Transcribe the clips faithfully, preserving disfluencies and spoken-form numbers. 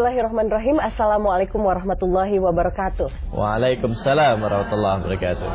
Bismillahirrahmanirrahim. Assalamualaikum warahmatullahi wabarakatuh. Waalaikumsalam warahmatullahi wabarakatuh.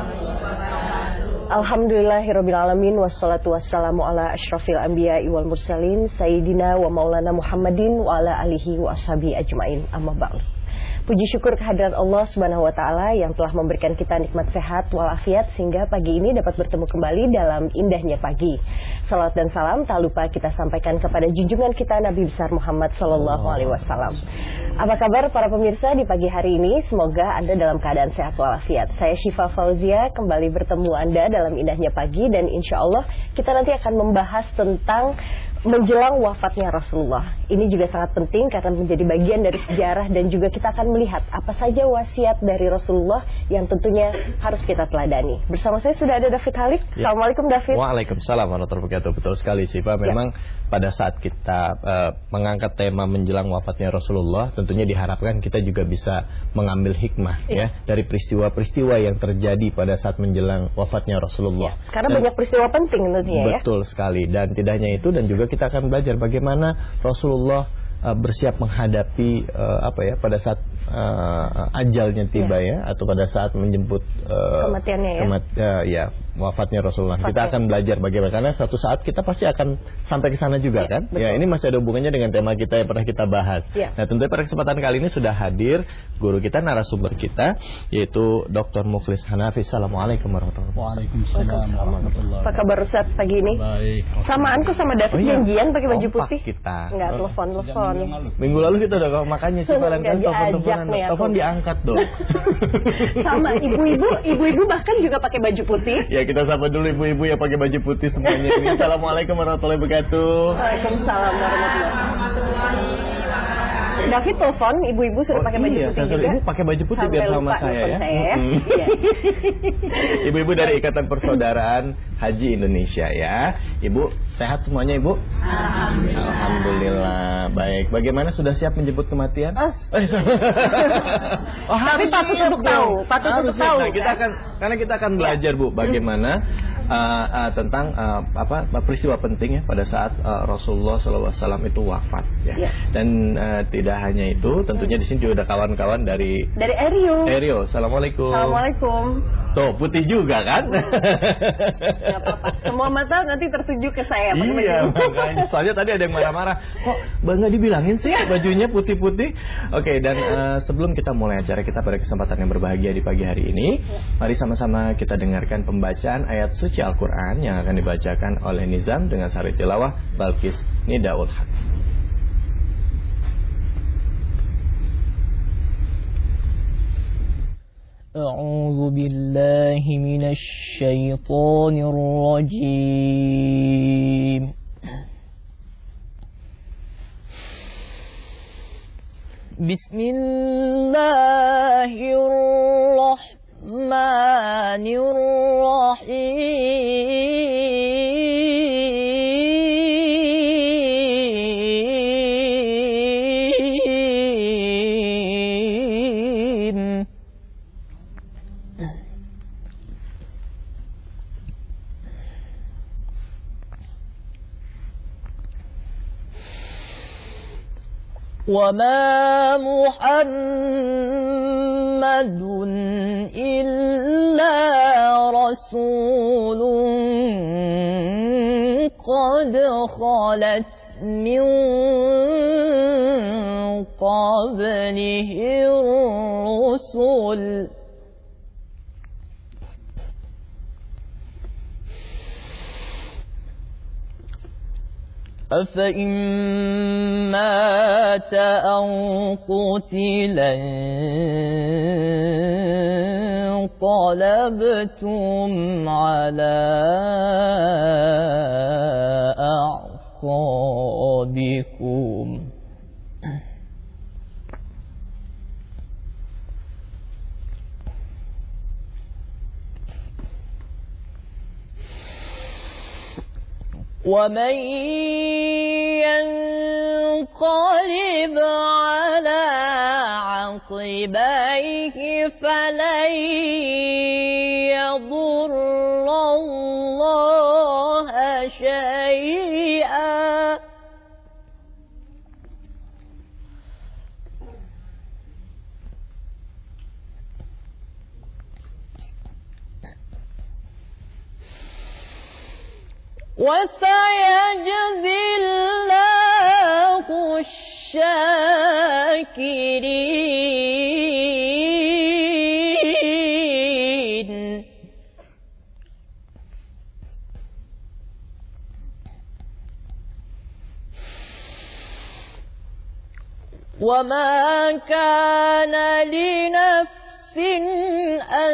Alhamdulillahirrabbilalamin. Wassalatu wassalamu ala ashrafil anbiya wal mursalin Sayyidina wa maulana Muhammadin wa ala alihi wa ashabi ajmain. Amma ba'du. Puji syukur kehadirat Allah Subhanahu wa taala yang telah memberikan kita nikmat sehat walafiat sehingga pagi ini dapat bertemu kembali dalam indahnya pagi. Salawat dan salam tak lupa kita sampaikan kepada junjungan kita Nabi besar Muhammad sallallahu alaihi wasallam. Apa kabar para pemirsa di pagi hari ini? Semoga Anda dalam keadaan sehat walafiat. Saya Syifa Fauzia kembali bertemu Anda dalam indahnya pagi dan insya Allah kita nanti akan membahas tentang menjelang wafatnya Rasulullah. Ini juga sangat penting karena menjadi bagian dari sejarah dan juga kita akan melihat apa saja wasiat dari Rasulullah yang tentunya harus kita teladani. Bersama saya sudah ada David Halik. Ya. Assalamualaikum David. Waalaikumsalam warahmatullahi wabarakatuh. Betul sekali sih Pak. Memang ya. Pada saat kita uh, mengangkat tema menjelang wafatnya Rasulullah, tentunya diharapkan kita juga bisa mengambil hikmah ya, ya dari peristiwa-peristiwa yang terjadi pada saat menjelang wafatnya Rasulullah. Ya. Karena dan, banyak peristiwa penting tentunya ya. Betul sekali. Dan tidak hanya itu, dan juga kita akan belajar bagaimana Rasulullah uh, bersiap menghadapi uh, apa ya pada saat uh, ajalnya tiba ya. ya atau pada saat menjemput uh, kematiannya ya. Kemat, uh, ya wafatnya Rasulullah. Wafatnya. Kita akan belajar bagaimana karena suatu saat kita pasti akan sampai ke sana juga ya, kan. Betul. Ya ini masih ada hubungannya dengan tema kita yang pernah kita bahas. Ya. Nah tentunya pada kesempatan kali ini sudah hadir guru kita, narasumber kita yaitu Doktor Mukhlis Hanafi. Assalamualaikum warahmatullahi wabarakatuh. Waalaikumsalam warahmatullahi. Apa kabar Ustaz pagi ini? Baik. Samaanku sama David oh, iya. janjian pakai baju putih. Kita. Enggak telepon telepon. Minggu lalu kita udah makanya sih kalian kan telepon-teleponan. Telepon diangkat dong. Sama ibu-ibu, ibu-ibu bahkan juga pakai baju putih. Ya kita sapa dulu ibu-ibu yang pakai baju putih semuanya ini. Assalamualaikum warahmatullahi wabarakatuh. Waalaikumsalam warahmatullahi wabarakatuh. David telepon ibu-ibu sudah oh, pakai baju iya, putih juga. Ibu pakai baju putih sampai biar sama saya ya. Saya. Hmm. Ya. Ibu-ibu dari Ikatan Persaudaraan Haji Indonesia ya. Ibu sehat semuanya Ibu? Alhamdulillah. Alhamdulillah. Baik. Bagaimana sudah siap menjemput kematian? Oh. oh Tapi patut untuk tahu, patut untuk tahu. Nah, kita akan karena kita akan belajar Bu bagaimana uh, uh, tentang uh, apa peristiwa penting ya pada saat uh, Rasulullah shallallahu alaihi wasallam itu wafat ya. Ya. Dan uh, tidak hanya itu, tentunya di sini juga ada kawan-kawan dari dari Erio. Erio, assalamualaikum. Assalamualaikum. Tuh putih juga kan? Nggak apa-apa. Semua mata nanti tertuju ke saya. Iya, makanya. Soalnya tadi ada yang marah-marah. Kok nggak dibilangin sih bajunya putih-putih? Oke, dan uh, sebelum kita mulai acara kita pada kesempatan yang berbahagia di pagi hari ini, mari sama-sama kita dengarkan pembacaan ayat suci Al-Quran yang akan dibacakan oleh Nizam dengan sari tilawah Balkis Nidaul Haq. أعوذ بالله من الشيطان الرجيم بسم الله الرحمن الرحيم وما محمد إلا رسول قد خلت من قبله الرسل أفإن مات أو قتلا انقلبتم على أعقابكم ومن ينقلب على عقبيه فلن يضر الله شيئا وسيجزي الله الشاكرين وما كان لنفس أن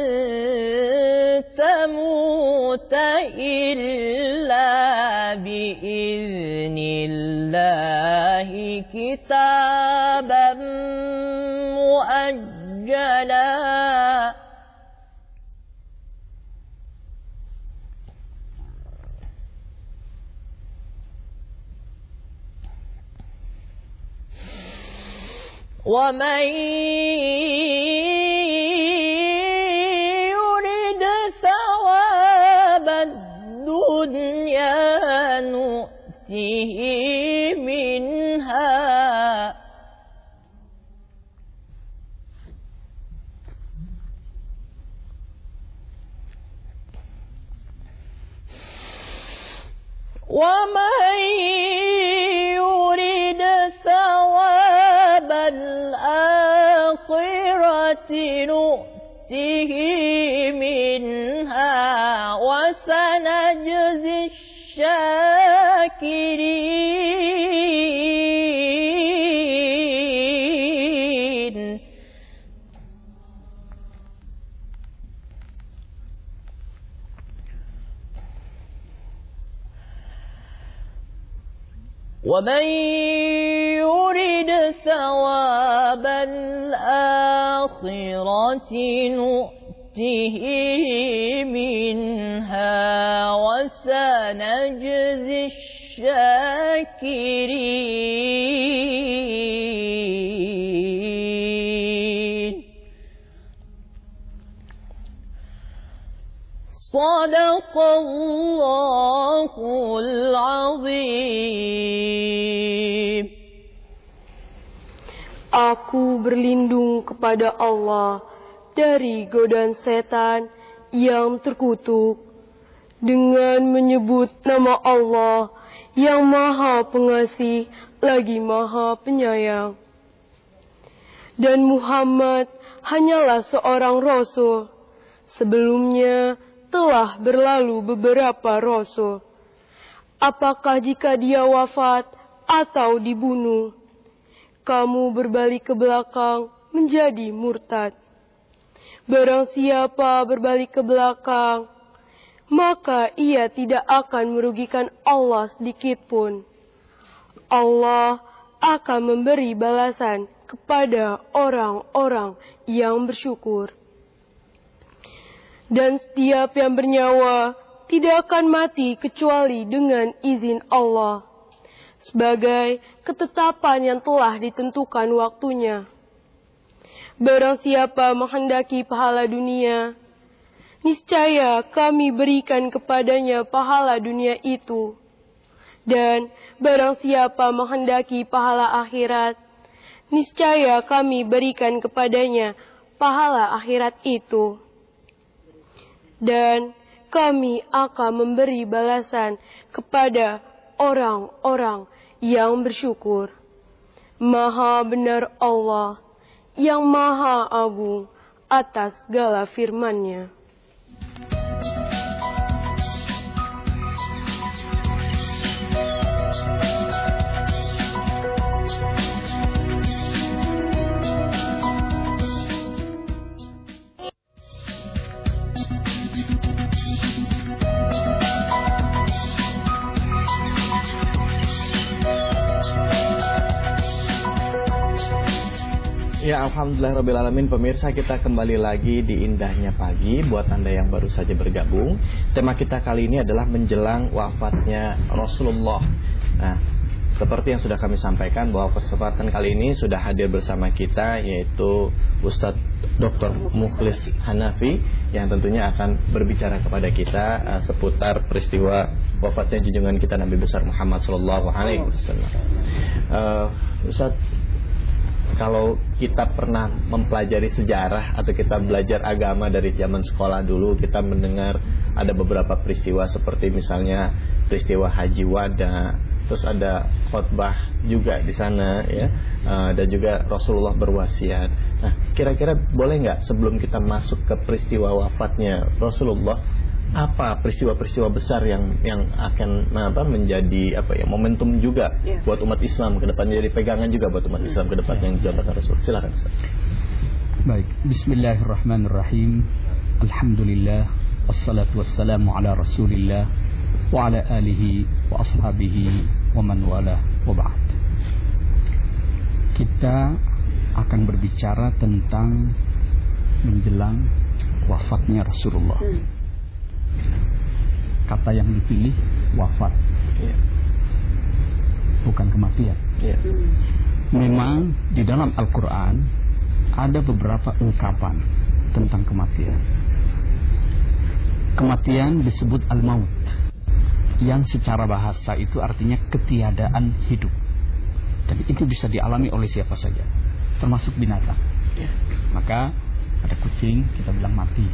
تموت إلا بإذن الله كتابا مؤجلا ومن يرد ثواب الدنيا نؤته منها ومن يرد ثواب الآخرة نؤته منها وسنجزي الشاكرين ومن يرد ثواب الآخرة نؤته منها وسنجزي الشاكرين صدق الله العظيم. Aku berlindung kepada Allah dari godaan setan yang terkutuk dengan menyebut nama Allah yang Maha Pengasih lagi Maha Penyayang. Dan Muhammad hanyalah seorang Rasul. Sebelumnya telah berlalu beberapa Rasul. Apakah jika dia wafat atau dibunuh, kamu berbalik ke belakang menjadi murtad? Barang siapa berbalik ke belakang, maka ia tidak akan merugikan Allah sedikit pun. Allah akan memberi balasan kepada orang-orang yang bersyukur. Dan setiap yang bernyawa tidak akan mati kecuali dengan izin Allah, sebagai ketetapan yang telah ditentukan waktunya. Barang siapa menghendaki pahala dunia, niscaya kami berikan kepadanya pahala dunia itu. Dan barang siapa menghendaki pahala akhirat, niscaya kami berikan kepadanya pahala akhirat itu. Dan kami akan memberi balasan kepada orang-orang yang bersyukur. Maha benar Allah yang Maha Agung atas segala firman-Nya. Ya, alhamdulillahirrabbilalamin. Pemirsa, kita kembali lagi di Indahnya Pagi. Buat Anda yang baru saja bergabung, tema kita kali ini adalah menjelang wafatnya Rasulullah. Nah, seperti yang sudah kami sampaikan bahwa kesempatan kali ini sudah hadir bersama kita, yaitu Ustadz Doktor Mukhlis Hanafi, yang tentunya akan berbicara kepada kita uh, seputar peristiwa wafatnya junjungan kita Nabi besar Muhammad Sallallahu Alaihi Wasallam. uh, Ustadz, kalau kita pernah mempelajari sejarah atau kita belajar agama dari zaman sekolah dulu, kita mendengar ada beberapa peristiwa seperti misalnya peristiwa Haji Wada, terus ada khutbah juga di sana ya, uh, dan juga Rasulullah berwasiat. Nah, kira-kira boleh nggak sebelum kita masuk ke peristiwa wafatnya Rasulullah, apa peristiwa-peristiwa besar yang yang akan apa menjadi apa ya momentum juga yeah. buat umat Islam ke depan, jadi pegangan juga buat umat Islam ke depan yang dijalankan Rasul. Silakan Ustaz. Baik, bismillahirrahmanirrahim. Alhamdulillah wassalatu wassalamu ala Rasulillah wa ala alihi wa ashabihi wa man wala wa ba'd. Kita akan berbicara tentang menjelang wafatnya Rasulullah. Hmm. Kata yang dipilih wafat, yeah. bukan kematian. Yeah. Memang di dalam Al-Quran ada beberapa ungkapan tentang kematian. Kematian disebut al-maut, yang secara bahasa itu artinya ketiadaan hidup. Dan itu bisa dialami oleh siapa saja, termasuk binatang. Yeah. Maka ada kucing, kita bilang mati.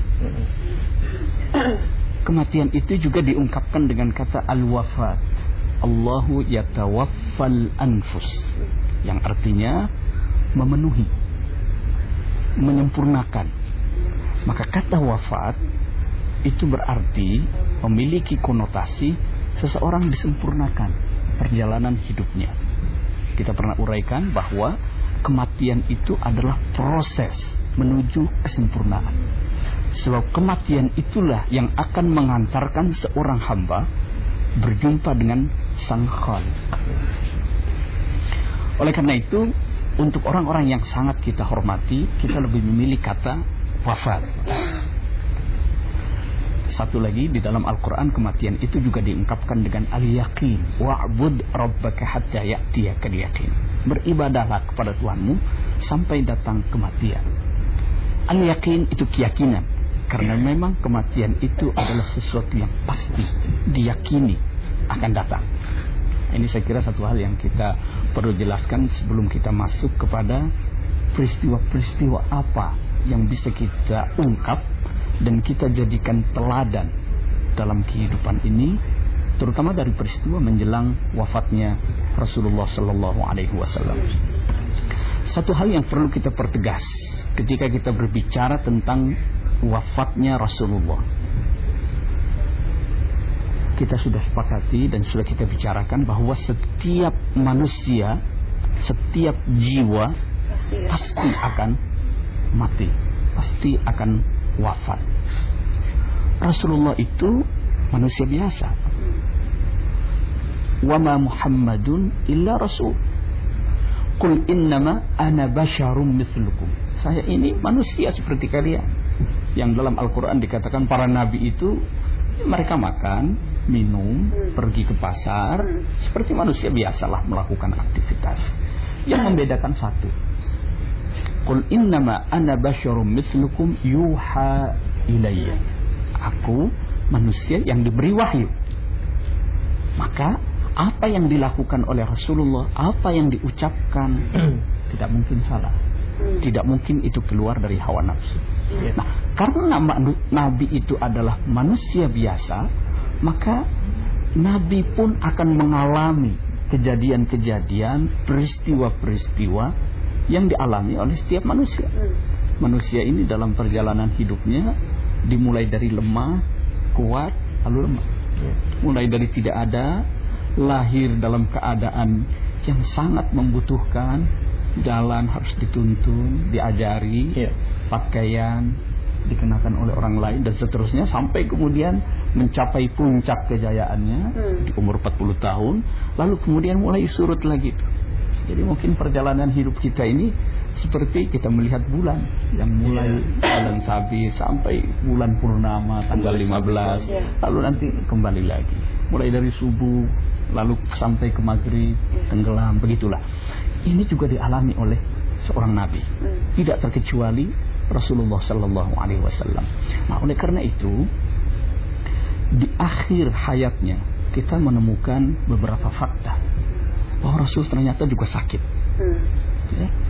Kematian itu juga diungkapkan dengan kata al-wafat. Allahu yatawaffal anfus, yang artinya memenuhi, menyempurnakan. Maka kata wafat itu berarti memiliki konotasi seseorang disempurnakan perjalanan hidupnya. Kita pernah uraikan bahwa kematian itu adalah proses menuju kesempurnaan. Sebab kematian itulah yang akan mengantarkan seorang hamba berjumpa dengan Sang Khalik. Oleh karena itu, untuk orang-orang yang sangat kita hormati, kita lebih memilih kata wafat. Satu lagi, di dalam Al-Quran kematian itu juga diungkapkan dengan al-yaqin. Wa'bud rabbaka hatta ya'tiyakal yaqin. Beribadahlah kepada Tuhanmu sampai datang kematian. Al-yaqin itu keyakinan, karena memang kematian itu adalah sesuatu yang pasti, diyakini akan datang. Ini saya kira satu hal yang kita perlu jelaskan sebelum kita masuk kepada peristiwa-peristiwa apa yang bisa kita ungkap dan kita jadikan teladan dalam kehidupan ini, terutama dari peristiwa menjelang wafatnya Rasulullah Sallallahu Alaihi Wasallam. Satu hal yang perlu kita pertegas ketika kita berbicara tentang wafatnya Rasulullah, kita sudah sepakati dan sudah kita bicarakan bahwa setiap manusia, setiap jiwa pasti akan mati, pasti akan wafat. Rasulullah itu manusia biasa. Wa ma Muhammadun illa rasul. Qul innama ana basyarum mithlukum. Saya ini manusia seperti kalian. Yang dalam Al-Quran dikatakan para nabi itu mereka makan, minum, pergi ke pasar, seperti manusia biasalah melakukan aktivitas. Yang membedakan satu, qul innama ana basyarum mithlukum yuha ilayya. Aku manusia yang diberi wahyu. Maka apa yang dilakukan oleh Rasulullah, apa yang diucapkan tidak mungkin salah. Tidak mungkin itu keluar dari hawa nafsu. Nah, karena Nabi itu adalah manusia biasa, maka Nabi pun akan mengalami kejadian-kejadian, peristiwa-peristiwa yang dialami oleh setiap manusia. Manusia ini dalam perjalanan hidupnya dimulai dari lemah, kuat, lalu lemah. Mulai dari tidak ada, lahir dalam keadaan yang sangat membutuhkan, jalan harus dituntun, diajari, yeah. pakaian dikenakan oleh orang lain dan seterusnya, sampai kemudian mencapai puncak kejayaannya hmm. di umur empat puluh tahun, lalu kemudian mulai surut lagi. Jadi mungkin perjalanan hidup kita ini seperti kita melihat bulan yang mulai jalan sabi sampai bulan purnama tanggal lima belas, yeah. lalu nanti kembali lagi, mulai dari subuh lalu sampai ke maghrib, tenggelam, begitulah. Ini juga dialami oleh seorang nabi, tidak terkecuali Rasulullah Sallallahu Alaihi Wasallam. Nah, oleh karena itu di akhir hayatnya kita menemukan beberapa fakta bahwa Rasul ternyata juga sakit. Ya,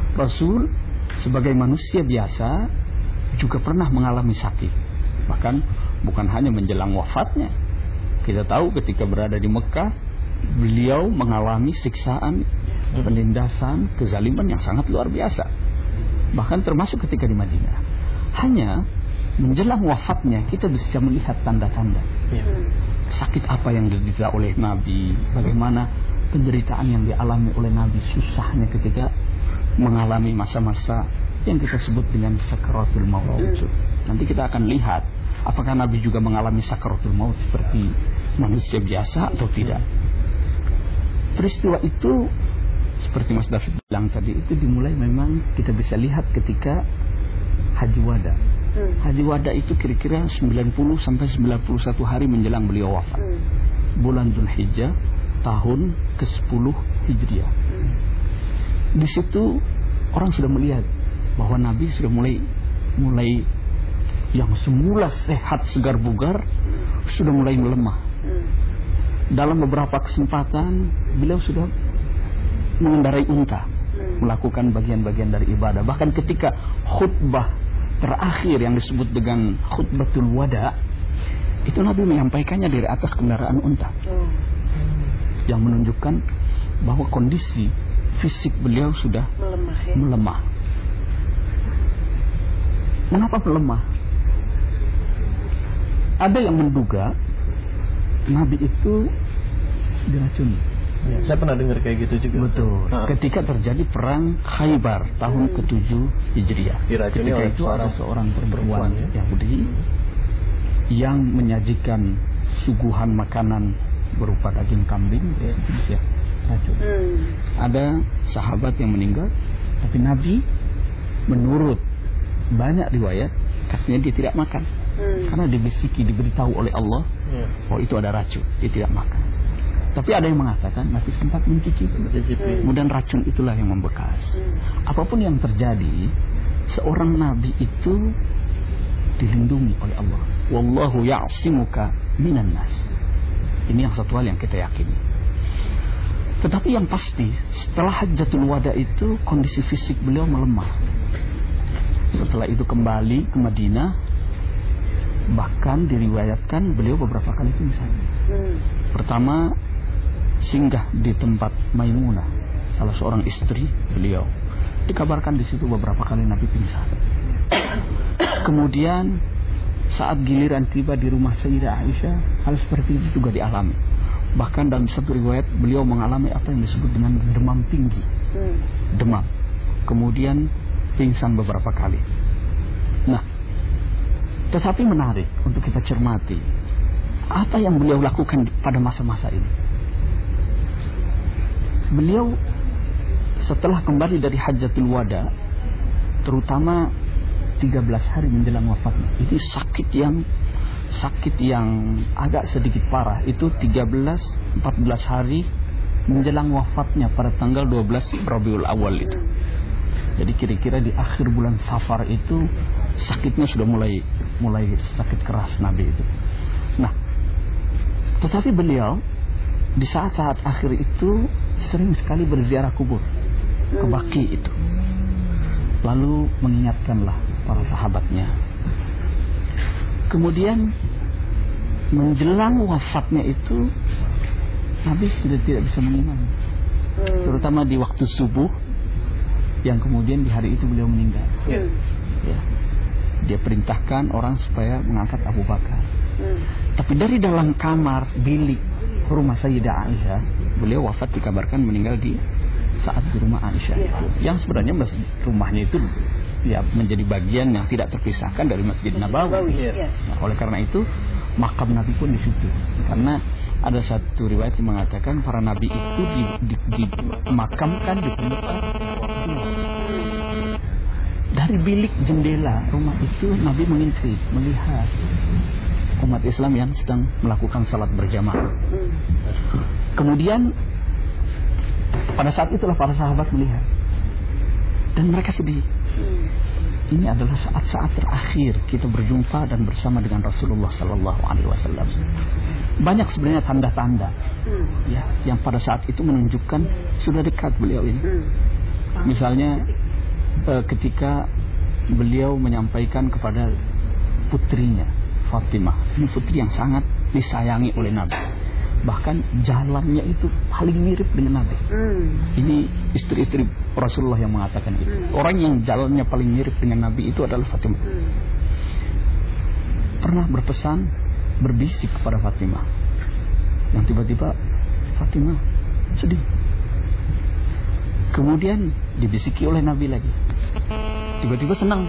Rasul sebagai manusia biasa juga pernah mengalami sakit. Bahkan bukan hanya menjelang wafatnya. Kita tahu ketika berada di Mekah, beliau mengalami siksaan, penindasan, kezaliman yang sangat luar biasa. Bahkan termasuk ketika di Madinah. Hanya menjelang wafatnya kita bisa melihat tanda-tanda. Sakit apa yang diderita oleh Nabi, bagaimana penderitaan yang dialami oleh Nabi, susahnya ketika mengalami masa-masa yang kita sebut dengan sakaratul maut. Nanti kita akan lihat apakah Nabi juga mengalami sakaratul maut seperti manusia biasa atau tidak. Peristiwa itu seperti Mas David bilang tadi, itu dimulai memang kita bisa lihat ketika Haji Wada. Haji Wada itu kira-kira sembilan puluh sampai sembilan puluh satu hari menjelang beliau wafat. Bulan Dzulhijjah tahun ke sepuluh Hijriah. Di situ orang sudah melihat bahwa Nabi sudah mulai mulai yang semula sehat segar bugar sudah mulai melemah. Dalam beberapa kesempatan beliau sudah mengendarai unta, melakukan bagian-bagian dari ibadah. Bahkan ketika khutbah terakhir yang disebut dengan khutbatul wada, itu Nabi menyampaikannya dari atas kendaraan unta, yang menunjukkan bahwa kondisi fisik beliau sudah melemah, ya? melemah. Mengapa melemah? Ada yang menduga Nabi itu diracuni. Ya, saya pernah dengar kayak gitu juga. Betul. Ha. Ketika terjadi perang Khaybar tahun hmm. ketujuh Hijriah. Diracuni ketika oleh itu seorang ada seorang perempuan ya? Yahudi yang menyajikan suguhan makanan berupa daging kambing, ya, ya racun. Hmm. Ada sahabat yang meninggal, tapi Nabi menurut banyak riwayat katanya dia tidak makan. Hmm. Karena dibisiki, diberitahu oleh Allah yeah. bahwa itu ada racun, dia tidak makan. Tapi ada yang mengatakan Nabi sempat mencicipi, hmm. kemudian racun itulah yang membekas. Hmm. Apapun yang terjadi, seorang Nabi itu dilindungi oleh Allah. Wallahu ya'simuka minan nas. Ini yang satu hal yang kita yakini. Tetapi yang pasti, setelah Hajjatul Wada itu kondisi fisik beliau melemah. Setelah itu kembali ke Madinah, bahkan diriwayatkan beliau beberapa kali pingsan. Hmm. Pertama, singgah di tempat Maimunah, salah seorang istri beliau. Dikabarkan di situ beberapa kali Nabi pingsan. Kemudian saat giliran tiba di rumah Sayyidah Aisyah, hal seperti itu juga dialami. Bahkan dalam satu riwayat beliau mengalami apa yang disebut dengan demam tinggi. Hmm. Demam. Kemudian pingsan beberapa kali. Nah, tetapi menarik untuk kita cermati apa yang beliau lakukan pada masa-masa ini. Beliau setelah kembali dari Hajjatul Wada, terutama tiga belas hari menjelang wafatnya, itu sakit yang sakit yang agak sedikit parah. Itu tiga belas empat belas hari menjelang wafatnya pada tanggal dua belas Rabiul Awal itu. Jadi kira-kira di akhir bulan Safar itu sakitnya sudah mulai mulai sakit keras Nabi itu. Nah, tetapi beliau di saat-saat akhir itu sering sekali berziarah kubur ke Baqi itu. Lalu mengingatkanlah para sahabatnya. Kemudian menjelang wafatnya itu Nabi sudah tidak bisa mengimam, terutama di waktu subuh, yang kemudian di hari itu beliau meninggal. Ya. Ya. Dia perintahkan orang supaya mengangkat Abu Bakar. Hmm. Tapi dari dalam kamar bilik rumah Sayyidah Aisyah, beliau wafat dikabarkan meninggal di saat di rumah Aisyah ya. itu. Yang sebenarnya rumahnya itu ya menjadi bagian yang tidak terpisahkan dari Masjid Nabawi. Ya. Nah, oleh karena itu makam Nabi pun di situ. Karena ada satu riwayat yang mengatakan para nabi itu dimakamkan di, di, di permukaan. Dari bilik jendela rumah itu Nabi mengintip, melihat umat Islam yang sedang melakukan salat berjamaah. Kemudian pada saat itulah para sahabat melihat dan mereka sedih. Ini adalah saat-saat terakhir kita berjumpa dan bersama dengan Rasulullah Sallallahu Alaihi Wasallam. Banyak sebenarnya tanda-tanda ya yang pada saat itu menunjukkan sudah dekat beliau ini. Misalnya uh, ketika beliau menyampaikan kepada putrinya Fatimah, ini putri yang sangat disayangi oleh Nabi, bahkan jalannya itu paling mirip dengan Nabi. hmm. Ini istri-istri Rasulullah yang mengatakan itu. hmm. Orang yang jalannya paling mirip dengan Nabi itu adalah Fatimah. hmm. Pernah berpesan, berbisik kepada Fatimah, yang tiba-tiba Fatimah sedih. Kemudian dibisiki oleh Nabi lagi, tiba-tiba senang.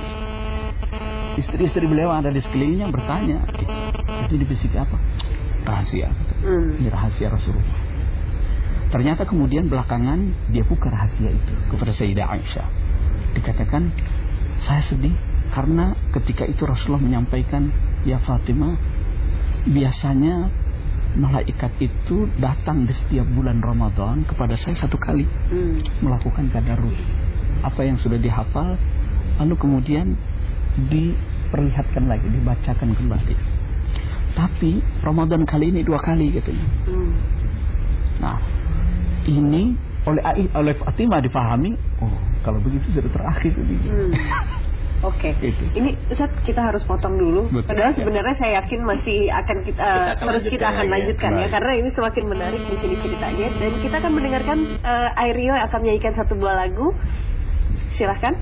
Istri-istri beliau ada di sekelilingnya bertanya, itu dibisiki apa? Rahasia. hmm. Ini rahasia Rasulullah. Ternyata kemudian belakangan dia buka rahasia itu kepada Sayyidah Aisyah. Dikatakan, saya sedih karena ketika itu Rasulullah menyampaikan, ya Fatimah, biasanya malaikat itu datang di setiap bulan Ramadan kepada saya satu kali, hmm. melakukan tadarus apa yang sudah dihafal, lalu kemudian diperlihatkan lagi, dibacakan kembali. Tapi Ramadan kali ini dua kali katanya. hmm. Nah, ini oleh oleh Fatimah dipahami, oh kalau begitu sudah terakhir ini. hmm. Oke, okay. Ini Ustaz kita harus potong dulu. Betul. Padahal sebenarnya saya yakin masih akan kita, kita akan terus kita akan lanjutkan ya, ya, karena ini semakin menarik di sini ceritanya. Dan kita akan mendengarkan uh, Airio akan menyanyikan satu buah lagu. Silahkan.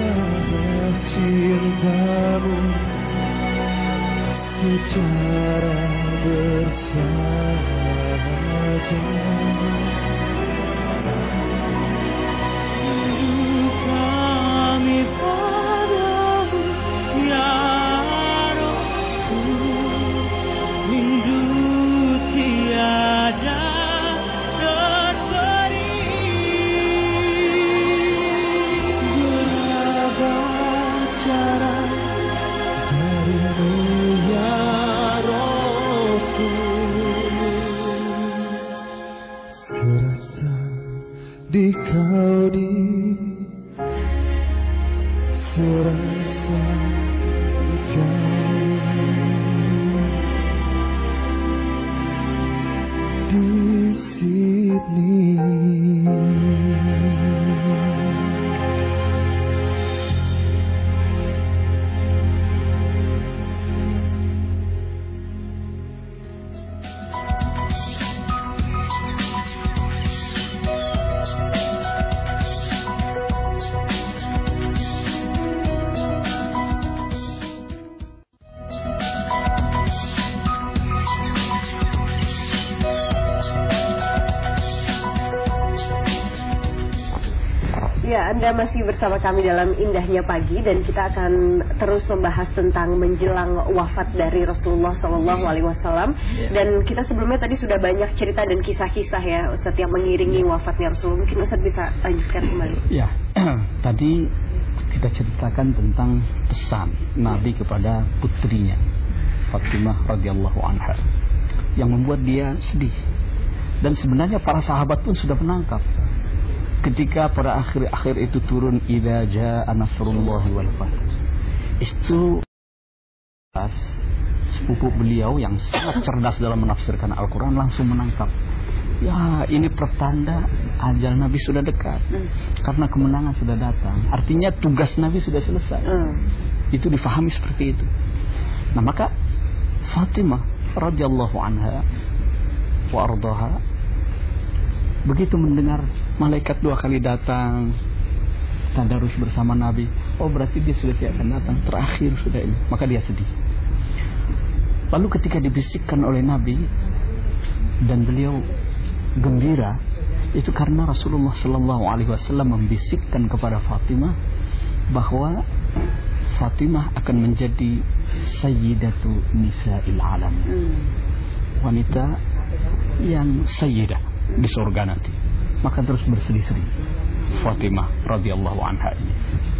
cintamu secara Ya, Anda masih bersama kami dalam Indahnya Pagi dan kita akan terus membahas tentang menjelang wafat dari Rasulullah Shallallahu Alaihi Wasallam. Dan kita sebelumnya tadi sudah banyak cerita dan kisah-kisah ya Ustadz yang mengiringi wafatnya Rasulullah. Mungkin Ustadz bisa lanjutkan kembali. Ya, tadi kita ceritakan tentang pesan Nabi kepada putrinya Fatimah radhiyallahu anha yang membuat dia sedih. Dan sebenarnya para sahabat pun sudah menangkap ketika pada akhir-akhir itu turun idza jaa nasrullahi wal fath. Itu sepupu beliau yang sangat cerdas dalam menafsirkan Al-Quran langsung menangkap. Ya, ini pertanda ajal Nabi sudah dekat. Hmm. Karena kemenangan sudah datang. Artinya tugas Nabi sudah selesai. Hmm. Itu difahami seperti itu. Nah, maka Fatimah radhiyallahu anha wa ardhaha begitu mendengar malaikat dua kali datang tadarus bersama Nabi, oh berarti dia sudah tidak akan datang, terakhir sudah ini, maka dia sedih. Lalu ketika dibisikkan oleh Nabi dan beliau gembira, itu karena Rasulullah Shallallahu Alaihi Wasallam membisikkan kepada Fatimah bahwa Fatimah akan menjadi sayyidatu nisa'il alam, wanita yang sayyidah di surga nanti. Maka terus bersedih-sedih Fatimah radhiyallahu anha ini.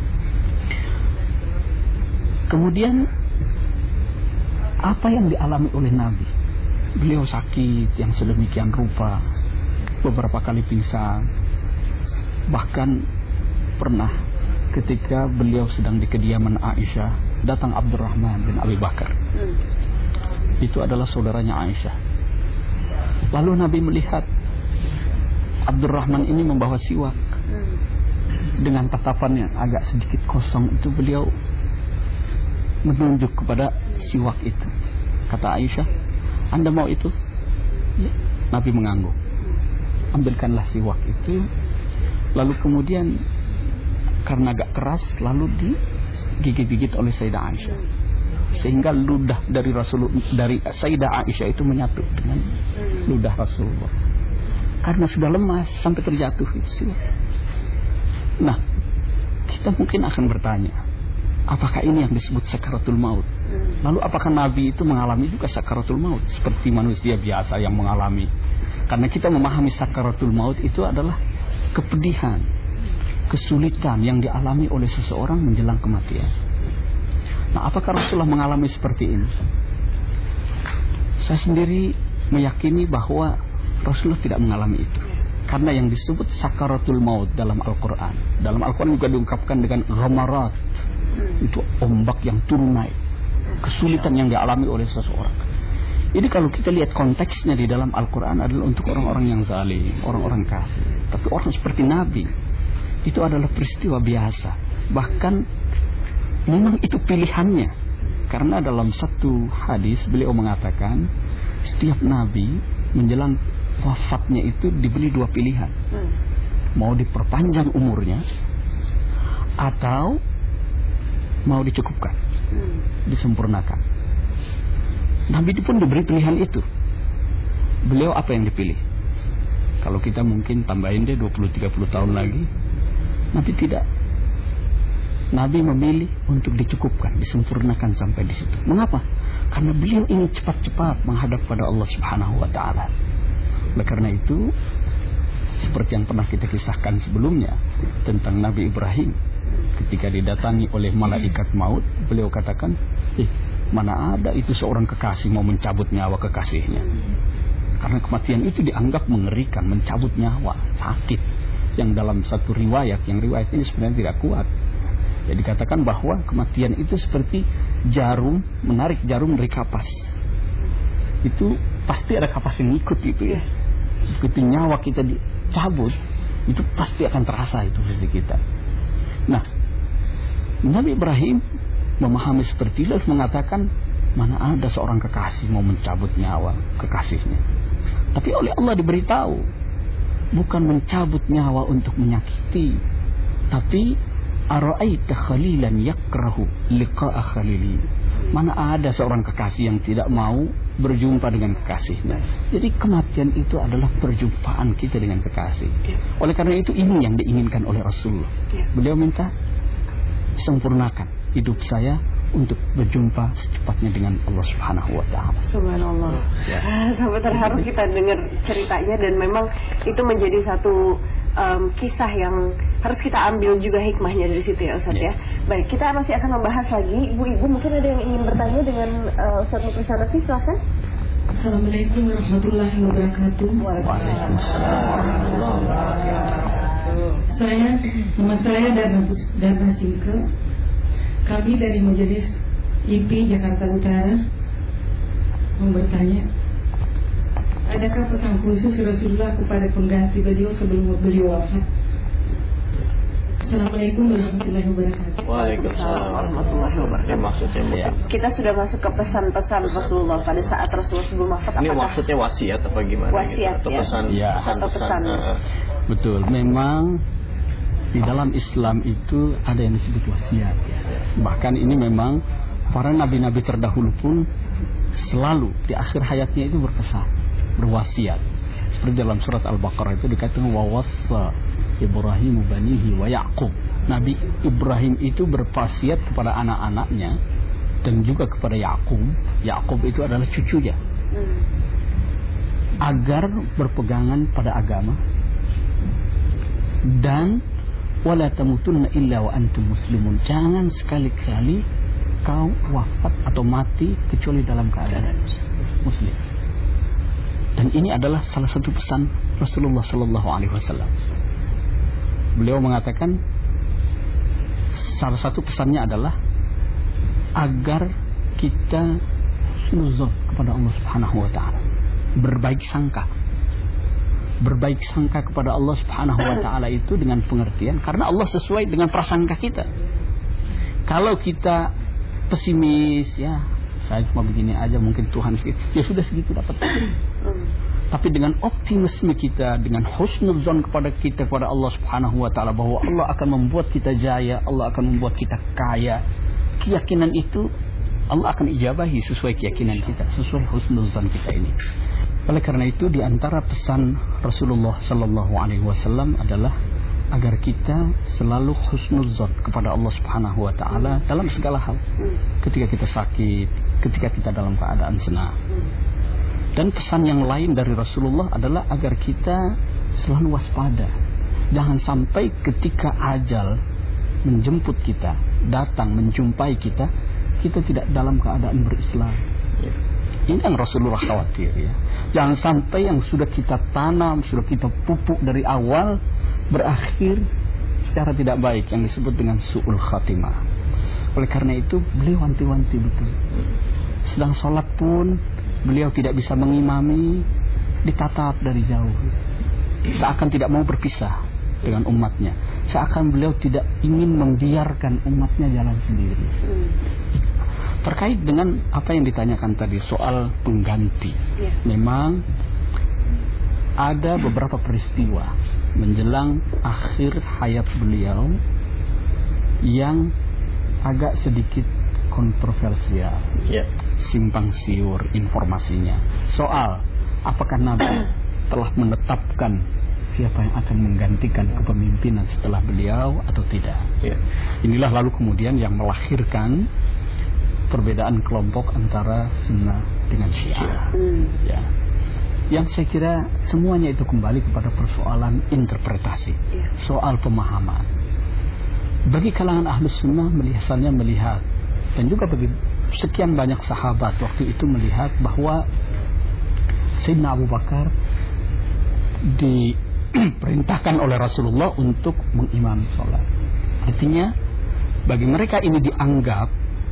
Kemudian apa yang dialami oleh Nabi? Beliau sakit yang sedemikian rupa, beberapa kali pingsan. Bahkan pernah ketika beliau sedang di kediaman Aisyah, datang Abdurrahman bin Abi Bakar. Itu adalah saudaranya Aisyah. Lalu Nabi melihat Abdurrahman ini membawa siwak. Dengan tatapan yang agak sedikit kosong itu, beliau menunjuk kepada siwak itu. Kata Aisyah, Anda mau itu? Ya. Nabi mengangguk. Ambilkanlah siwak itu. Lalu kemudian karena agak keras, lalu digigit-gigit oleh Sayyidah Aisyah, sehingga ludah dari Rasul dari Sayyidah Aisyah itu menyatu dengan ludah Rasulullah. Karena sudah lemas sampai terjatuh itu. Nah, kita mungkin akan bertanya, apakah ini yang disebut sakaratul maut? Lalu apakah Nabi itu mengalami juga sakaratul maut seperti manusia biasa yang mengalami? Karena kita memahami sakaratul maut itu adalah kepedihan, kesulitan yang dialami oleh seseorang menjelang kematian. Nah, apakah Rasulullah mengalami seperti ini? Saya sendiri meyakini bahwa Rasulullah tidak mengalami itu. Karena yang disebut sakaratul maut dalam Al-Quran, dalam Al-Quran juga diungkapkan dengan ghamarat, itu ombak yang turun naik, kesulitan yang dialami oleh seseorang. Ini kalau kita lihat konteksnya di dalam Al-Quran adalah untuk orang-orang yang zalim, orang-orang kafir. Tapi orang seperti Nabi, itu adalah peristiwa biasa. Bahkan memang itu pilihannya. Karena dalam satu hadis beliau mengatakan, setiap Nabi menjelang wafatnya itu diberi dua pilihan. Hmm. Mau diperpanjang umurnya atau mau dicukupkan, hmm. disempurnakan. Nabi pun diberi pilihan itu. Beliau apa yang dipilih? Kalau kita mungkin tambahin deh dua puluh tiga puluh tahun lagi, Nabi tidak. Nabi memilih untuk dicukupkan, disempurnakan sampai di situ. Mengapa? Karena beliau ingin cepat-cepat menghadap pada Allah Subhanahu wa taala. Oleh karena itu, seperti yang pernah kita kisahkan sebelumnya tentang Nabi Ibrahim, ketika didatangi oleh malaikat maut, beliau katakan, "Eh, mana ada itu seorang kekasih mau mencabut nyawa kekasihnya." Karena kematian itu dianggap mengerikan, mencabut nyawa, sakit. Yang dalam satu riwayat, yang riwayat ini sebenarnya tidak kuat. Jadi dikatakan bahwa kematian itu seperti jarum, menarik jarum dari kapas. Itu pasti ada kapas yang ikut gitu ya. Begitu nyawa kita dicabut, itu pasti akan terasa itu fisik kita. Nah, Nabi Ibrahim memahami seperti itu, mengatakan, mana ada seorang kekasih mau mencabut nyawa kekasihnya. Tapi oleh Allah diberitahu, bukan mencabut nyawa untuk menyakiti, tapi ara'aita khalilan yakrahu liqa'a khalili. Mana ada seorang kekasih yang tidak mau berjumpa dengan kekasihnya. Jadi kematian itu adalah perjumpaan kita dengan kekasih. Oleh karena itu ini yang diinginkan oleh Rasulullah. Beliau minta, sempurnakan hidup saya untuk berjumpa secepatnya dengan Allah Subhanahu wa taala. Subhanallah. Ya. Sampai terharu kita dengar ceritanya, dan memang itu menjadi satu um, kisah yang harus kita ambil juga hikmahnya dari situ ya Ustaz ya. ya. Baik, kita masih akan membahas lagi. Ibu-ibu mungkin ada yang ingin bertanya dengan uh, Ustaz Muklis Hanafi, silakan. Assalamualaikum warahmatullahi wabarakatuh. Waalaikumsalam warahmatullahi wabarakatuh. Saya, nama saya Darna Singke. Kami dari Majelis I P I Jakarta Utara mau bertanya, adakah pesan khusus Rasulullah kepada pengganti beliau sebelum beliau wafat? Assalamualaikum warahmatullahi wabarakatuh. Waalaikumsalam warahmatullahi wabarakatuh. Maksudnya ya. Kita sudah masuk ke pesan-pesan Rasulullah pada saat Rasulullah sebelum wafat. Ini maksudnya wasiat apa gimana? Wasiat gitu? Atau ya. pesan, ya. pesan, Atau pesan. pesan. Uh, Betul, memang di dalam Islam itu ada yang disebut wasiat. Bahkan ini memang para nabi-nabi terdahulu pun selalu di akhir hayatnya itu berpesan, berwasiat. Seperti dalam surat Al-Baqarah itu dikatakan wa wassa Ibrahim banihi wa Yaqub. Nabi Ibrahim itu berwasiat kepada anak-anaknya dan juga kepada Yaqub. Yaqub itu adalah cucunya, agar berpegangan pada agama dan wala tamutunna illa wa antum muslimun. Jangan sekali-kali kau wafat atau mati kecuali dalam keadaan muslim. Dan ini adalah salah satu pesan Rasulullah sallallahu alaihi wasallam. Beliau mengatakan salah satu pesannya adalah agar kita husnuzon kepada Allah Subhanahu wa taala, berbaik sangka. Berbaik sangka kepada Allah Subhanahu wa taala itu dengan pengertian karena Allah sesuai dengan prasangka kita. Kalau kita pesimis, ya saya cuma begini aja, mungkin Tuhan segitu, ya sudah segitu dapat. Tapi dengan optimisme kita, dengan husnuzon kepada kita kepada Allah Subhanahu wa taala bahwa Allah akan membuat kita jaya, Allah akan membuat kita kaya, keyakinan itu Allah akan ijabahi sesuai keyakinan kita, sesuai husnuzon kita ini. Oleh karena itu di antara pesan Rasulullah sallallahu alaihi wasallam adalah agar kita selalu husnuzon kepada Allah Subhanahu wa taala dalam segala hal. Ketika kita sakit, ketika kita dalam keadaan senang. Dan pesan yang lain dari Rasulullah adalah agar kita selalu waspada. Jangan sampai ketika ajal menjemput kita, datang menjumpai kita, kita tidak dalam keadaan berislam. Ini yang Rasulullah khawatir ya. Jangan sampai yang sudah kita tanam, sudah kita pupuk dari awal berakhir secara tidak baik, yang disebut dengan su'ul khatimah. Oleh karena itu beliau wanti-wanti betul. Sedang sholat pun beliau tidak bisa mengimami, ditatap dari jauh. Seakan tidak mau berpisah dengan umatnya. Seakan beliau tidak ingin membiarkan umatnya jalan sendiri. Terkait dengan apa yang ditanyakan tadi soal pengganti, ya. Memang ada beberapa peristiwa menjelang akhir hayat beliau yang agak sedikit kontroversial. Ya. simpang siur informasinya soal apakah Nabi telah menetapkan siapa yang akan menggantikan kepemimpinan setelah beliau atau tidak. Ya. Inilah lalu kemudian yang melahirkan perbedaan kelompok antara Sunnah dengan Syiah. Hmm. Ya. Yang saya kira semuanya itu kembali kepada persoalan interpretasi, Ya. soal pemahaman. Bagi kalangan Ahlus Sunnah melihatnya melihat, dan juga bagi sekian banyak sahabat waktu itu melihat bahwa Sayyidina Abu Bakar diperintahkan oleh Rasulullah untuk mengimami sholat. Artinya bagi mereka ini dianggap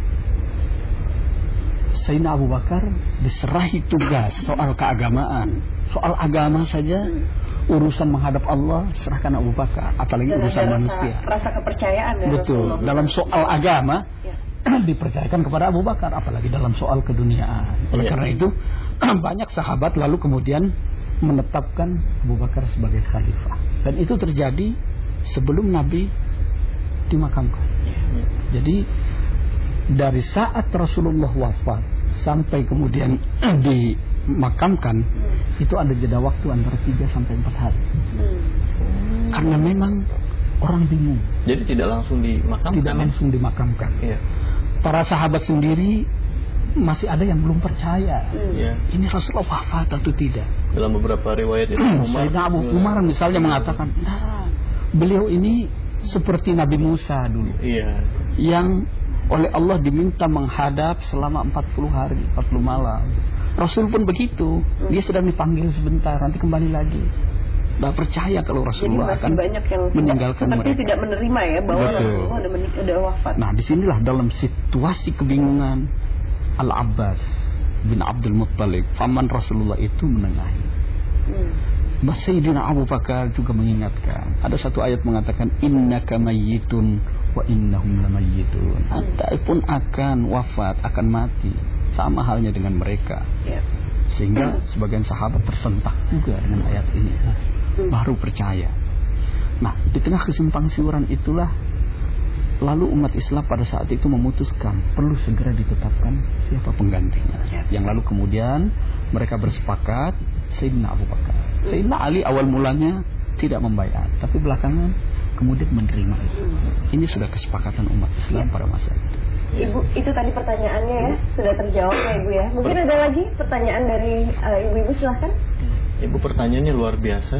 Sayyidina Abu Bakar diserahi tugas soal keagamaan, soal agama saja, urusan menghadap Allah serahkan Abu Bakar, apalagi Dan urusan ada manusia. Rasa, rasa kepercayaan ya. Betul. Rasulullah. Dalam soal agama Ya. dipercayakan kepada Abu Bakar, apalagi dalam soal keduniaan. Oleh Ya. karena itu banyak sahabat lalu kemudian menetapkan Abu Bakar sebagai khalifah. Dan itu terjadi sebelum Nabi dimakamkan. Jadi dari saat Rasulullah wafat sampai kemudian dimakamkan itu ada jeda waktu antara tiga sampai empat hari. Hmm. Karena memang orang bingung, Jadi tidak langsung dimakamkan. tidak langsung dimakamkan. Iya. Para sahabat sendiri masih ada yang belum percaya. Iya. Ini Rasulullah wafat atau tidak? Dalam beberapa riwayat itu Umar, Sayyidina Abu Umar misalnya mengatakan, nah, beliau ini seperti Nabi Musa dulu, Iya. yang oleh Allah diminta menghadap selama empat puluh hari, empat puluh malam. Rasul pun begitu, dia sedang dipanggil sebentar, nanti kembali lagi. Tidak percaya kalau Jadi Rasulullah masih akan banyak yang meninggalkan seperti mereka. tidak menerima ya bahwa Betul. Rasulullah udah, men- udah wafat. Nah, disinilah dalam situasi kebingungan Al-Abbas bin Abdul Muttalib, paman Rasulullah itu menengahi. Hmm. Mas Sayyidina Abu Bakar juga mengingatkan. Ada satu ayat mengatakan innaka mayyitun wa innahum lamayyitun. Anda pun akan wafat, akan mati, sama halnya dengan mereka. Ya. Sehingga sebagian sahabat tersentak juga dengan ayat ini, baru percaya. Nah, di tengah kesimpang siuran itulah lalu umat Islam pada saat itu memutuskan perlu segera ditetapkan siapa penggantinya. Yang lalu kemudian mereka bersepakat Sayyidina Abu Bakar. Sayyidina Ali awal mulanya tidak membaiat, tapi belakangan kemudian menerima itu. Ini sudah kesepakatan umat Islam pada masa itu. Ibu, itu tadi pertanyaannya ya, sudah terjawab ya Ibu ya. Mungkin ada lagi pertanyaan dari uh, Ibu-Ibu, silahkan. Ibu pertanyaannya luar biasa.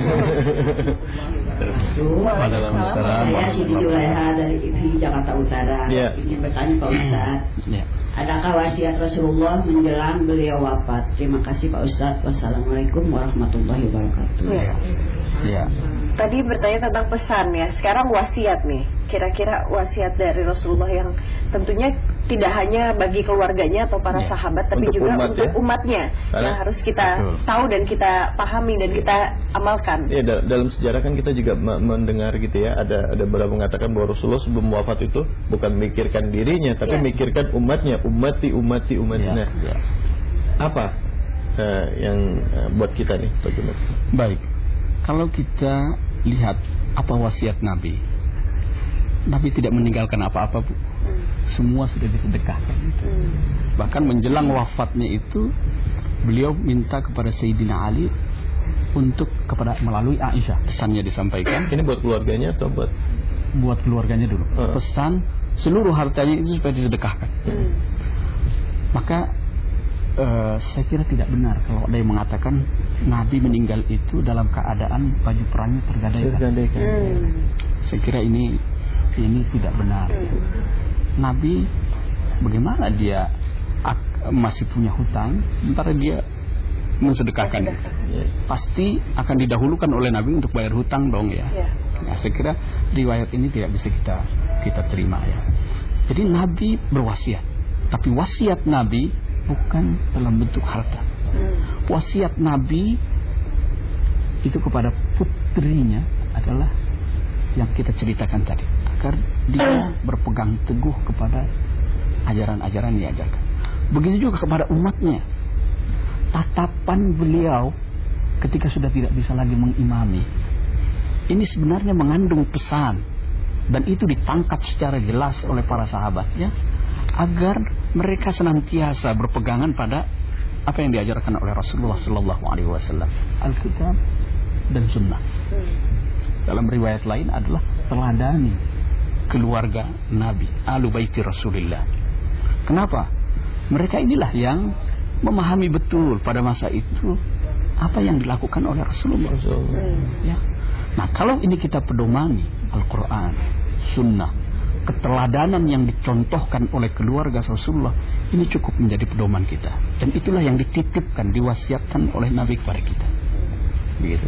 Waalaikumsalam. Saya Siti Juleha dari I P I Jakarta Utara. Ya. Ingin bertanya Pak Ustadz, Ya. adakah wasiat Rasulullah menjelang beliau wafat? Terima kasih Pak Ustadz. Wassalamualaikum warahmatullahi wabarakatuh. Ya. Ya. Tadi bertanya tentang pesan ya. Sekarang wasiat nih. Kira-kira wasiat dari Rasulullah yang tentunya tidak hanya bagi keluarganya atau para Ya. sahabat, tapi Untuk juga umat, untuk ya. umatnya Karena- yang harus kita Betul. tahu dan kita pahami dan kita amalkan. Ya, da- dalam sejarah kan kita juga me- mendengar gitu ya, ada ada beberapa mengatakan bahwa Rasulullah sebelum wafat itu bukan memikirkan dirinya, tapi Ya. memikirkan umatnya, umati, umati, umatnya. Ya. Apa eh, yang eh, buat kita nih bagaimana? Baik, kalau kita lihat apa wasiat Nabi, Nabi tidak meninggalkan apa-apa, Bu. Semua sudah disedekahkan. Hmm. Bahkan menjelang wafatnya itu, beliau minta kepada Sayyidina Ali untuk kepada melalui Aisyah, pesannya disampaikan Ini buat keluarganya atau buat buat keluarganya dulu. Uh. Pesan seluruh hartanya itu supaya disedekahkan. Hmm. Maka eh, saya kira tidak benar kalau ada yang mengatakan Nabi meninggal itu dalam keadaan baju perangnya tergadaikan. tergadaikan? Hmm. Saya kira ini ini tidak benar. Nabi bagaimana dia ak- masih punya hutang, sementara dia mensedekahkan. Ya. Pasti akan didahulukan oleh Nabi untuk bayar hutang dong ya. Ya. Nah, saya kira riwayat ini tidak bisa kita kita terima ya. Jadi Nabi berwasiat, tapi wasiat Nabi bukan dalam bentuk harta. Hmm. Wasiat Nabi itu kepada putrinya adalah yang kita ceritakan tadi, agar dia berpegang teguh kepada ajaran-ajaran yang diajarkan. Begitu juga kepada umatnya. Tatapan beliau ketika sudah tidak bisa lagi mengimami, ini sebenarnya mengandung pesan, dan itu ditangkap secara jelas oleh para sahabatnya, agar mereka senantiasa berpegangan pada apa yang diajarkan oleh Rasulullah Sallallahu Alaihi Wasallam, Alkitab dan Sunnah. Dalam riwayat lain adalah teladani keluarga Nabi, Alu Baiti Rasulillah. Kenapa? Mereka inilah yang memahami betul pada masa itu apa yang dilakukan oleh Rasulullah. Ya. Nah, kalau ini kita pedomani Al-Quran, Sunnah, keteladanan yang dicontohkan oleh keluarga Rasulullah, ini cukup menjadi pedoman kita. Dan itulah yang dititipkan, diwasiatkan oleh Nabi kepada kita. Begitu.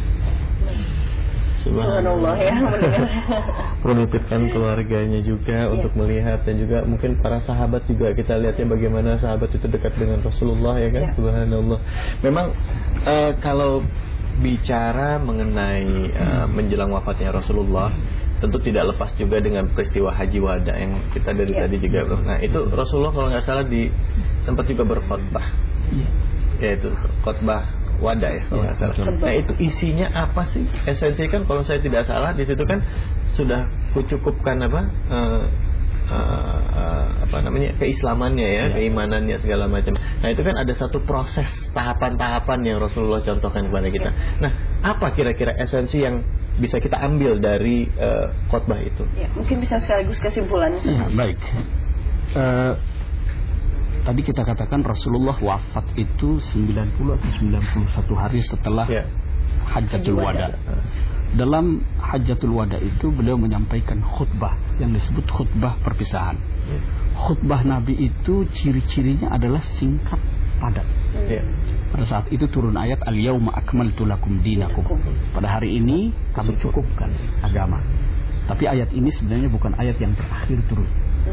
Subhanallah ya. Perlu titipkan keluarganya juga ya, untuk melihat, dan juga mungkin para sahabat juga kita lihatnya bagaimana sahabat itu dekat dengan Rasulullah ya kan. Ya. Subhanallah. Memang uh, kalau bicara mengenai uh, menjelang wafatnya Rasulullah, tentu tidak lepas juga dengan peristiwa Haji Wada yang kita dari ya. tadi juga bro. Nah itu Rasulullah kalau nggak salah di sempat juga berkhutbah, ya. yaitu khutbah Wada ya kalau nggak ya, salah. Nah itu isinya apa sih? Esensi kan kalau saya tidak salah di situ kan sudah kucukupkan apa uh, uh, uh, apa namanya keislamannya ya, ya, keimanannya segala macam. Nah itu kan ada satu proses tahapan-tahapan yang Rasulullah contohkan kepada kita. Ya. Nah apa kira-kira esensi yang bisa kita ambil dari uh, khutbah itu? Ya, mungkin bisa sekaligus kesimpulannya. Ya, baik. Uh, tadi kita katakan Rasulullah wafat itu sembilan puluh atau sembilan puluh satu hari setelah ya. Hajjatul Wada. Dalam Hajjatul Wada itu beliau menyampaikan khutbah yang disebut khutbah perpisahan. Ya. Khutbah Nabi itu ciri-cirinya adalah singkat, padat. Ya. Pada saat itu turun ayat Al-Yauma akmaltu lakum dinakum. Pada hari ini kami cukupkan agama. Tapi ayat ini sebenarnya bukan ayat yang terakhir turun.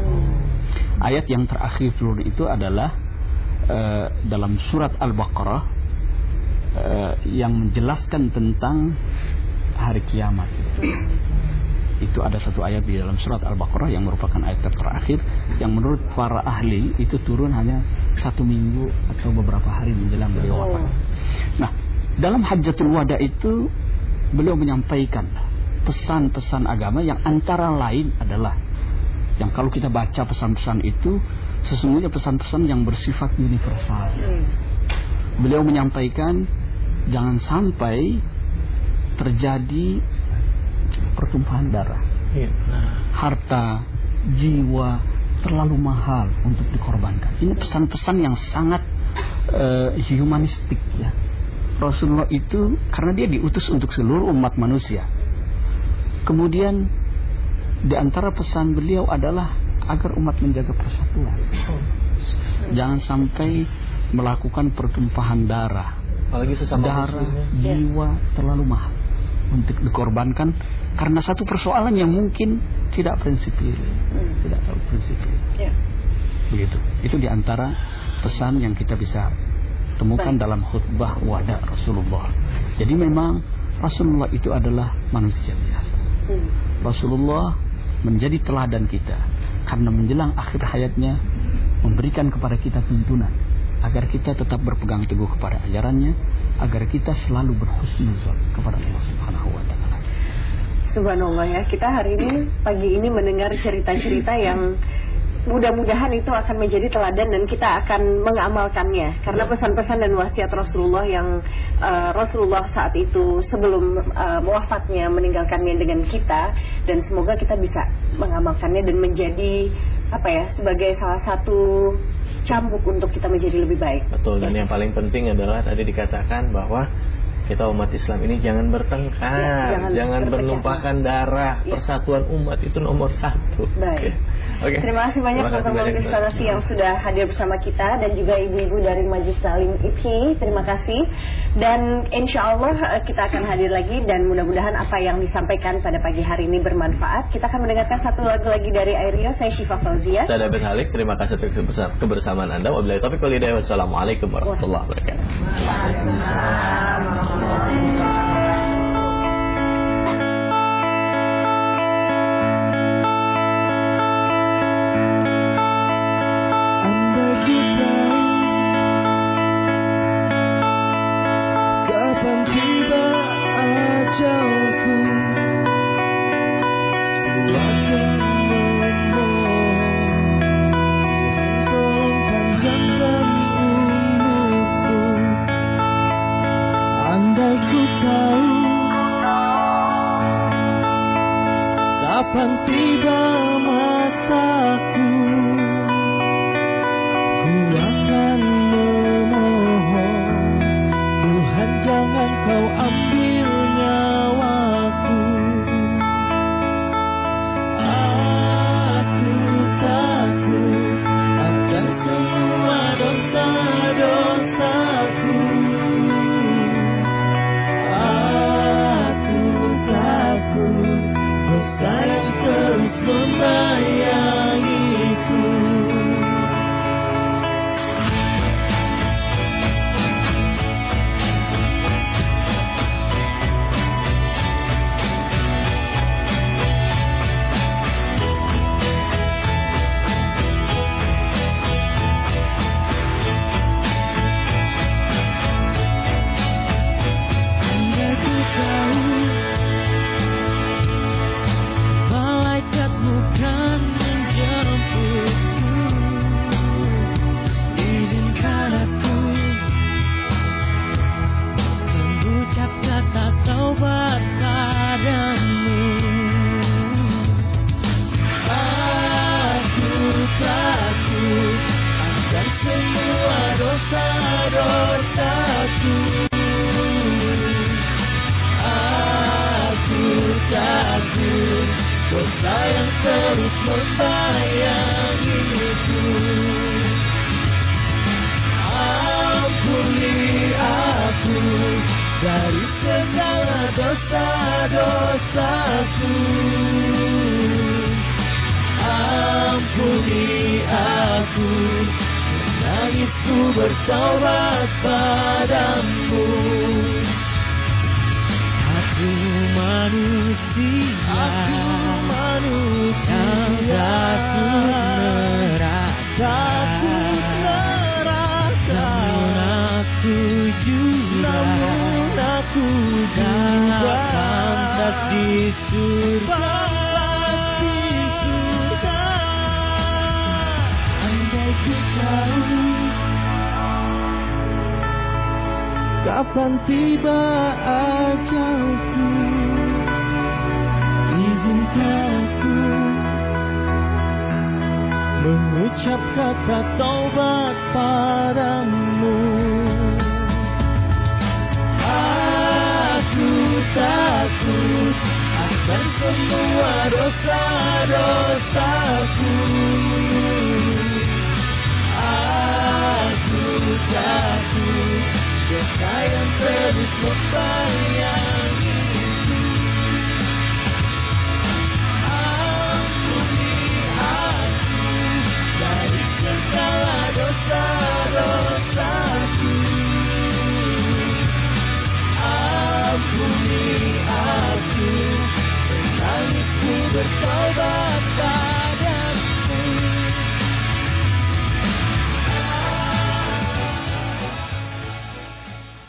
Ayat yang terakhir turun itu adalah uh, dalam surat Al-Baqarah uh, yang menjelaskan tentang hari kiamat. Itu ada satu ayat di dalam surat Al-Baqarah yang merupakan ayat terakhir, yang menurut para ahli itu turun hanya satu minggu atau beberapa hari menjelang beliau wafat. Nah, dalam Hajjatul Wada itu beliau menyampaikan pesan-pesan agama yang antara lain adalah, yang kalau kita baca pesan-pesan itu sesungguhnya pesan-pesan yang bersifat universal. Beliau menyampaikan jangan sampai terjadi pertumpahan darah, harta, jiwa terlalu mahal untuk dikorbankan. Ini pesan-pesan yang sangat uh, humanistik ya. Rasulullah itu karena dia diutus untuk seluruh umat manusia. Kemudian di antara pesan beliau adalah agar umat menjaga persatuan. Jangan sampai melakukan pertumpahan darah. Apalagi sesama darah, jiwa terlalu mahal untuk dikorbankan karena satu persoalan yang mungkin tidak prinsipil, hmm. tidak terlalu prinsipil. Ya. Begitu. Itu di antara pesan yang kita bisa temukan Baik. dalam khutbah wada Rasulullah. Jadi memang Rasulullah itu adalah manusia biasa. Hmm. Rasulullah menjadi teladan kita karena menjelang akhir hayatnya memberikan kepada kita tuntunan agar kita tetap berpegang teguh kepada ajarannya, agar kita selalu berhusnuzon kepada Allah Subhanahu wa taala. Subhanallah ya, kita hari ini pagi ini mendengar cerita-cerita yang mudah-mudahan itu akan menjadi teladan dan kita akan mengamalkannya karena pesan-pesan dan wasiat Rasulullah yang uh, Rasulullah saat itu sebelum uh, wafatnya meninggalkannya dengan kita, dan semoga kita bisa mengamalkannya dan menjadi apa ya sebagai salah satu cambuk untuk kita menjadi lebih baik. Betul, dan yang paling penting adalah tadi dikatakan bahwa kita umat Islam ini jangan bertengkar, ya, jangan, jangan bernumpahkan darah. Ya. Persatuan umat itu nomor satu. Baik. Okay. Terima kasih banyak teman-teman Kristalasi yang sudah hadir bersama kita, dan juga ibu-ibu dari Majelis Salim I P I. Terima kasih. Dan insya Allah kita akan hadir lagi, dan mudah-mudahan apa yang disampaikan pada pagi hari ini bermanfaat. Kita akan mendengarkan satu lagu lagi dari Airio. Saya Syifa Fauzia. Saya David Halik. Terima kasih atas kebersamaan Anda. Wabillahi taufiq wal hidayah. Wassalamualaikum warahmatullahi wabarakatuh. Waalaikumsalam. semua dosa-dosaku. Aku takut dosa yang terus membayangiku. Ampuni aku dari segala dosa-dosaku. Ampuni aku, menangisku bertaubat padamu. Aku manusia, aku manusia yang takut neraka, takut neraka. Namun aku juga, namun aku juga pantas di surga. Andai ku tahu kapan tiba ajalku, izinkan aku mengucap kata taubat.